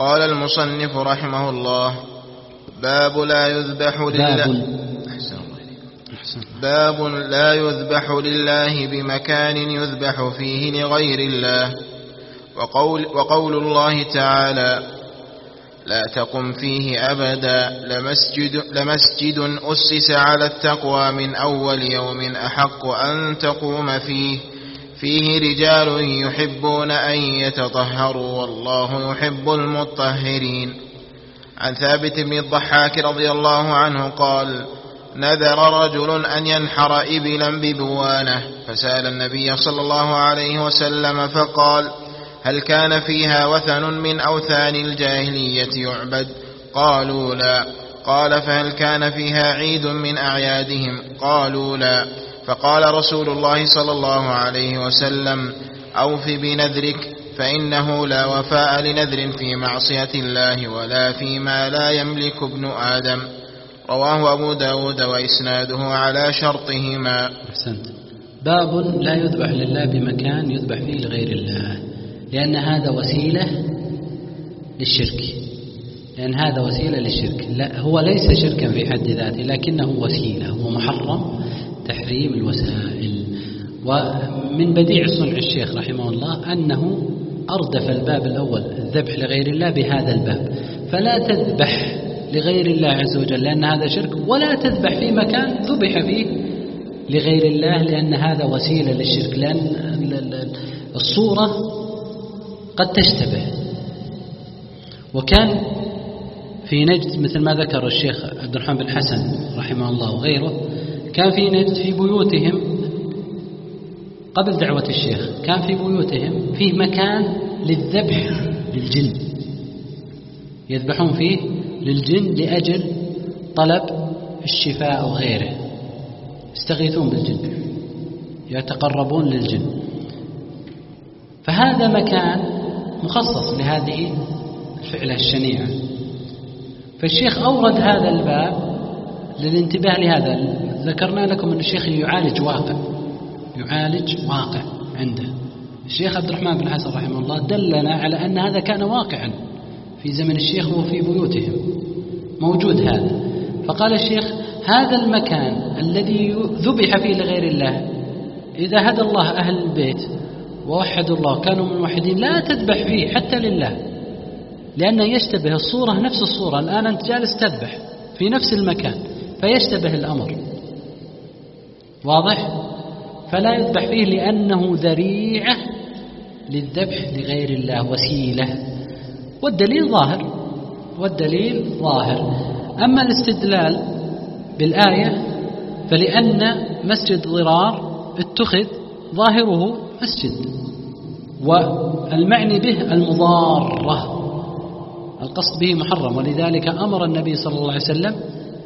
قال المصنف رحمه الله: باب لا يذبح لله بمكان يذبح فيه لغير الله. وقول الله تعالى: لا تقم فيه أبدا لمسجد أسس على التقوى من أول يوم أحق أن تقوم فيه رجال يحبون أن يتطهروا والله يحب المطهرين. عن ثابت بن الضحاك رضي الله عنه قال: نذر رجل أن ينحر إبلا ببوانة، فسأل النبي صلى الله عليه وسلم فقال: هل كان فيها وثن من أوثان الجاهلية يعبد؟ قالوا لا. قال: فهل كان فيها عيد من أعيادهم؟ قالوا لا. فقال رسول الله صلى الله عليه وسلم: أوف بنذرك، فإنه لا وفاء لنذر في معصية الله ولا فيما لا يملك ابن آدم. رواه أبو داود وإسناده على شرطهما. أحسنت. باب لا يذبح لله بمكان يذبح فيه لغير الله، لأن هذا وسيلة للشرك. لا، هو ليس شركا في حد ذاته، لكنه وسيلة، هو محرم تحريم الوسائل. ومن بديع صنع الشيخ رحمه الله أنه أردف الباب الأول الذبح لغير الله بهذا الباب، فلا تذبح لغير الله عز وجل لأن هذا شرك، ولا تذبح في مكان ذبح فيه لغير الله لأن هذا وسيلة للشرك، لأن الصورة قد تشتبه. وكان في نجد مثل ما ذكر الشيخ عبد الرحمن بن حسن رحمه الله وغيره، كان في نجد في بيوتهم قبل دعوة الشيخ كان في بيوتهم فيه مكان للذبح للجن، يذبحون فيه للجن لأجل طلب الشفاء أو غيره، يستغيثون بالجن، يتقربون للجن. فهذا مكان مخصص لهذه الفعلة الشنيعة. فالشيخ أورد هذا الباب للانتباه لهذا. ذكرنا لكم أن الشيخ يعالج واقع عنده. الشيخ عبد الرحمن بن حسن رحمه الله دلنا على أن هذا كان واقعا في زمن الشيخ وفي بيوتهم موجود هذا. فقال الشيخ: هذا المكان الذي ذبح فيه لغير الله، إذا هدى الله أهل البيت ووحدوا الله كانوا من الموحدين لا تذبح فيه حتى لله، لأنه يشتبه الصورة نفس الصورة. الآن أنت جالس تذبح في نفس المكان فيشتبه الأمر، واضح؟ فلا يذبح فيه لأنه ذريعة للذبح لغير الله، وسيلة. والدليل ظاهر. أما الاستدلال بالآية فلأن مسجد ضرار اتخذ ظاهره مسجد، والمعني به المضارة، القصد به محرم، ولذلك أمر النبي صلى الله عليه وسلم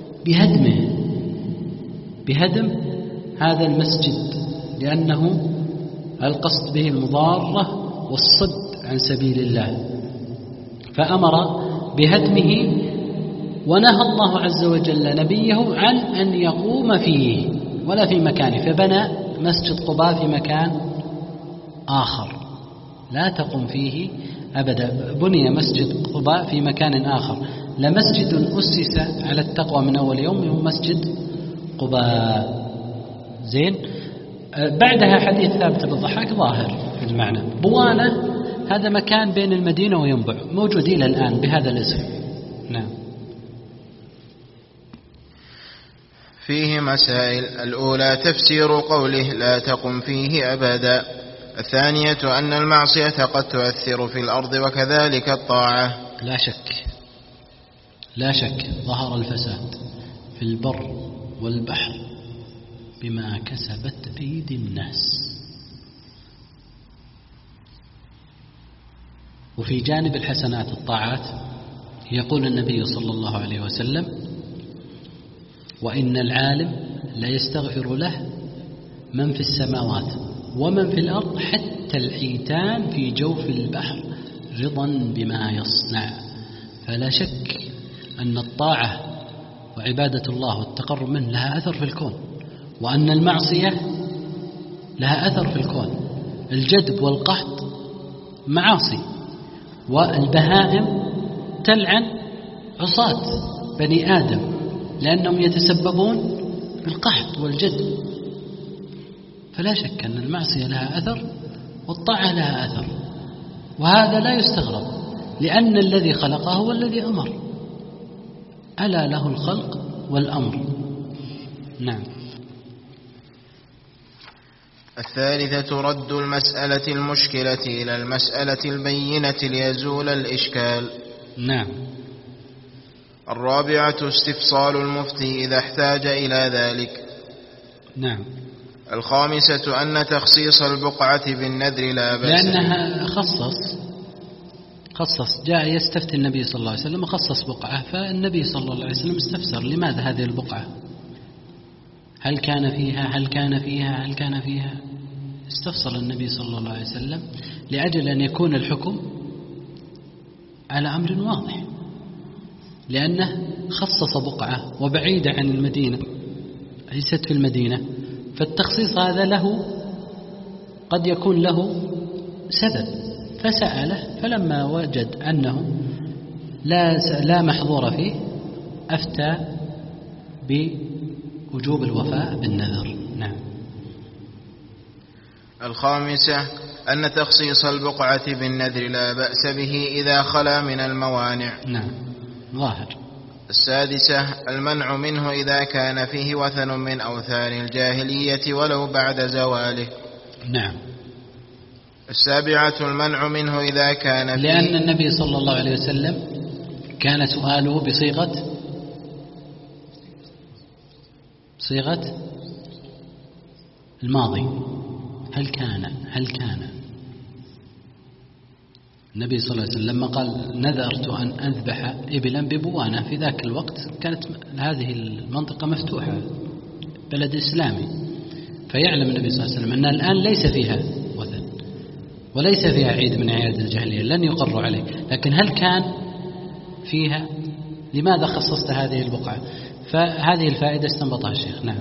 بهدم هذا المسجد، لأنه القصد به المضارة والصد عن سبيل الله، فأمر بهدمه. ونهى الله عز وجل نبيه عن أن يقوم فيه ولا في مكانه، فبنى مسجد قباء في مكان آخر لا تقوم فيه أبدا. بني مسجد قباء في مكان آخر. لمسجد أسس على التقوى من أول يوم هو مسجد قباء. زين. بعدها حديث ثابت بن الضحاك ظاهر في المعنى. بوانة هذا مكان بين المدينة وينبع، موجود إلى الآن بهذا الاسم. نعم. فيه مسائل. الأولى تفسير قوله لا تقم فيه أبدا. الثانية أن المعصية قد تؤثر في الأرض وكذلك الطاعة. لا شك ظهر الفساد في البر والبحر بما كسبت أيدي الناس. وفي جانب الحسنات الطاعات يقول النبي صلى الله عليه وسلم: وإن العالم لا يستغفر له من في السماوات ومن في الأرض حتى الحيتان في جوف البحر رضا بما يصنع. فلا شك أن الطاعة وعبادة الله والتقرب منه لها أثر في الكون، وأن المعصية لها أثر في الكون. الجدب والقحط معاصي، والبهائم تلعن عصاة بني آدم لأنهم يتسببون بالقحط والجد. فلا شك أن المعصية لها أثر والطاعة لها أثر، وهذا لا يستغرب لأن الذي خلقه هو الذي أمر، ألا له الخلق والأمر. نعم. الثالثة رد المسألة المشكلة إلى المسألة البينة ليزول الإشكال. نعم. الرابعة استفصال المفتي إذا احتاج إلى ذلك. نعم. الخامسة أن تخصيص البقعة بالنذر لا بأس، لأنها خصص جاء يستفتي النبي صلى الله عليه وسلم خصص بقعة، فالنبي صلى الله عليه وسلم استفسر لماذا هذه البقعة، هل كان فيها استفسر النبي صلى الله عليه وسلم لأجل أن يكون الحكم على أمر واضح، لأنه خصص بقعة وبعيدة عن المدينة ليست في المدينة، فالتخصيص هذا له قد يكون له سبب، فسأله فلما وجد أنه لا محظور فيه أفتى بوجوب الوفاء بالنذر. نعم. الخامسة أن تخصيص البقعة بالنذر لا بأس به إذا خلا من الموانع. نعم ظاهر. السادسة المنع منه إذا كان فيه وثن من أوثان الجاهلية ولو بعد زواله. نعم. السابعة المنع منه إذا كان فيه، لأن النبي صلى الله عليه وسلم كان سؤاله بصيغة الماضي، هل كان النبي صلى الله عليه وسلم لما قال نذرت أن أذبح إبلا ببوانة، في ذاك الوقت كانت هذه المنطقة مفتوحة، بلد إسلامي، فيعلم النبي صلى الله عليه وسلم أن الآن ليس فيها وثن وليس فيها عيد من أعياد الجاهلية، لن يقر عليه، لكن هل كان فيها؟ لماذا خصصت هذه البقعة؟ فهذه الفائدة استنبطها الشيخ. نعم.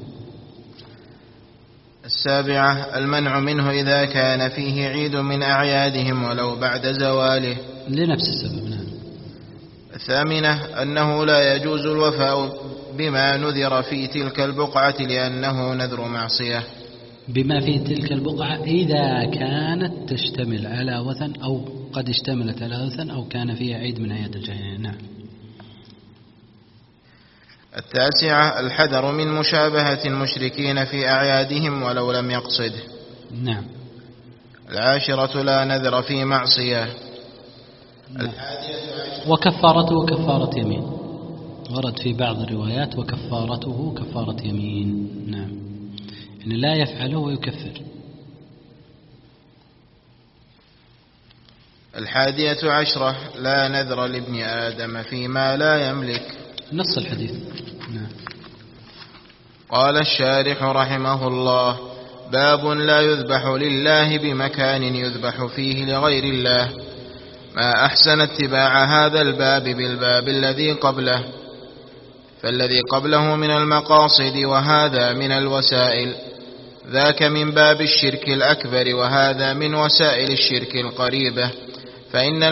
السابعة المنع منه إذا كان فيه عيد من أعيادهم ولو بعد زواله، لنفس السبب. نعم. الثامنة أنه لا يجوز الوفاء بما نذر في تلك البقعة لأنه نذر معصية. بما في تلك البقعة إذا كانت تشتمل على وثن أو قد اشتملت على وثن أو كان فيها عيد من أعياد الجاهلية. نعم. التاسعة الحذر من مشابهة المشركين في أعيادهم ولو لم يقصده. نعم. العاشرة لا نذر في معصية. نعم. وكفارته كفارة يمين، ورد في بعض الروايات وكفارته كفارة يمين. نعم، يعني لا يفعله ويكفر. 11 لا نذر لابن آدم فيما لا يملك. نص الحديث. نعم. قال الشارح رحمه الله: باب لا يذبح لله بمكان يذبح فيه لغير الله. ما أحسن اتباع هذا الباب بالباب الذي قبله، فالذي قبله من المقاصد وهذا من الوسائل، ذاك من باب الشرك الأكبر وهذا من وسائل الشرك القريبة. فإن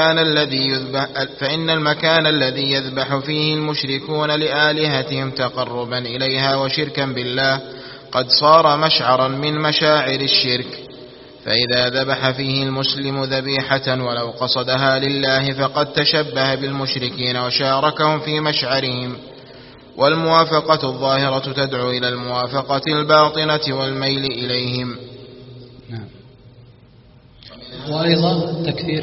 المكان الذي يذبح فيه المشركون لآلهتهم تقربا إليها وشركا بالله قد صار مشعرا من مشاعر الشرك، فإذا ذبح فيه المسلم ذبيحة ولو قصدها لله فقد تشبه بالمشركين وشاركهم في مشعرهم. والموافقة الظاهرة تدعو إلى الموافقة الباطنة والميل إليهم. نعم. وأيضا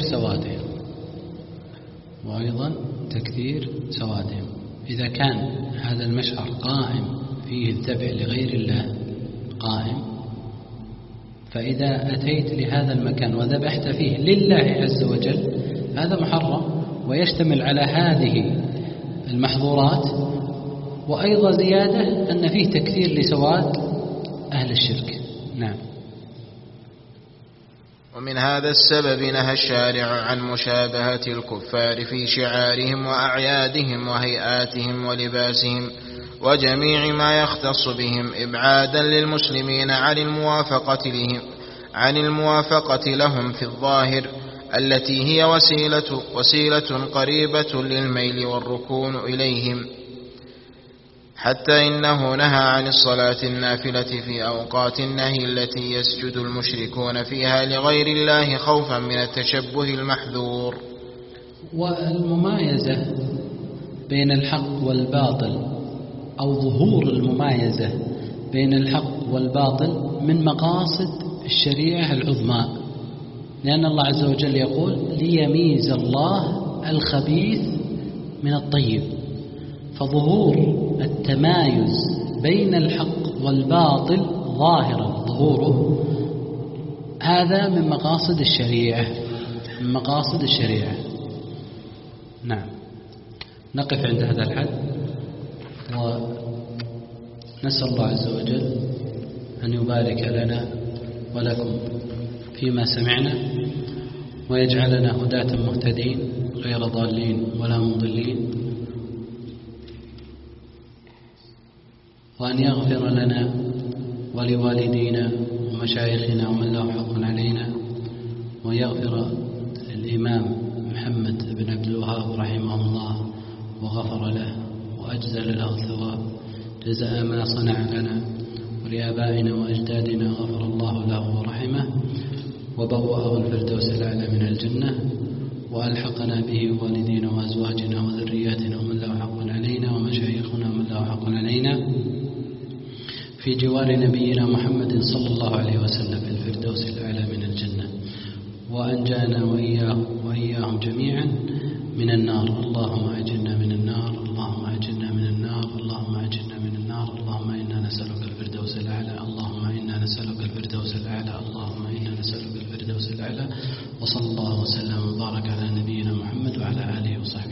تكثير سوادهم، إذا كان هذا المشعر قائم فيه الذبح لغير الله قائم، فإذا أتيت لهذا المكان وذبحت فيه لله عز وجل هذا محرم ويشتمل على هذه المحظورات. وأيضا زيادة أن فيه تكثير لسواد أهل الشرك. نعم. ومن هذا السبب نهى الشارع عن مشابهة الكفار في شعارهم وأعيادهم وهيئاتهم ولباسهم وجميع ما يختص بهم، إبعادا للمسلمين عن الموافقة لهم في الظاهر، التي هي وسيلة قريبة للميل والركون إليهم، حتى إنه نهى عن الصلاة النافلة في أوقات النهي التي يسجد المشركون فيها لغير الله خوفا من التشبه المحذور. والممايزة بين الحق والباطل أو ظهور الممايزة بين الحق والباطل من مقاصد الشريعة العظمى، لأن الله عز وجل يقول ليميز الله الخبيث من الطيب، فظهور التمايز بين الحق والباطل ظاهرا ظهوره هذا من مقاصد الشريعة، من مقاصد الشريعة. نعم، نقف عند هذا الحد، ونسأل الله عز وجل أن يبارك لنا ولكم فيما سمعنا، ويجعلنا هداة مهتدين غير ضالين ولا مضلين، وأن يغفر لنا ولوالدينا ومشايخنا ومن له حق علينا، ويغفر الإمام محمد بن عبد الوهاب رحمه الله وغفر له وأجزل له الثواب جزاء ما صنع لنا ولآبائنا وأجدادنا، غفر الله له ورحمه وبوأه الفردوس الأعلى من الجنة، وألحقنا به والدينا وأزواجنا وذرياتنا ومن له حق علينا ومشايخنا ومن له حق علينا في جوار نبينا محمد صلى الله عليه وسلم في الفردوس الأعلى من الجنة، وأنجانا وإياهم جميعا من النار. اللهم أجرنا من النار، اللهم أجرنا من النار، اللهم أجرنا من النار. اللهم إنا نسألك الفردوس الأعلى، اللهم إنا نسألك الفردوس الأعلى، اللهم إنا نسألك الفردوس الأعلى. وصلى الله وسلم وبارك على نبينا محمد وعلى آله وصحبه.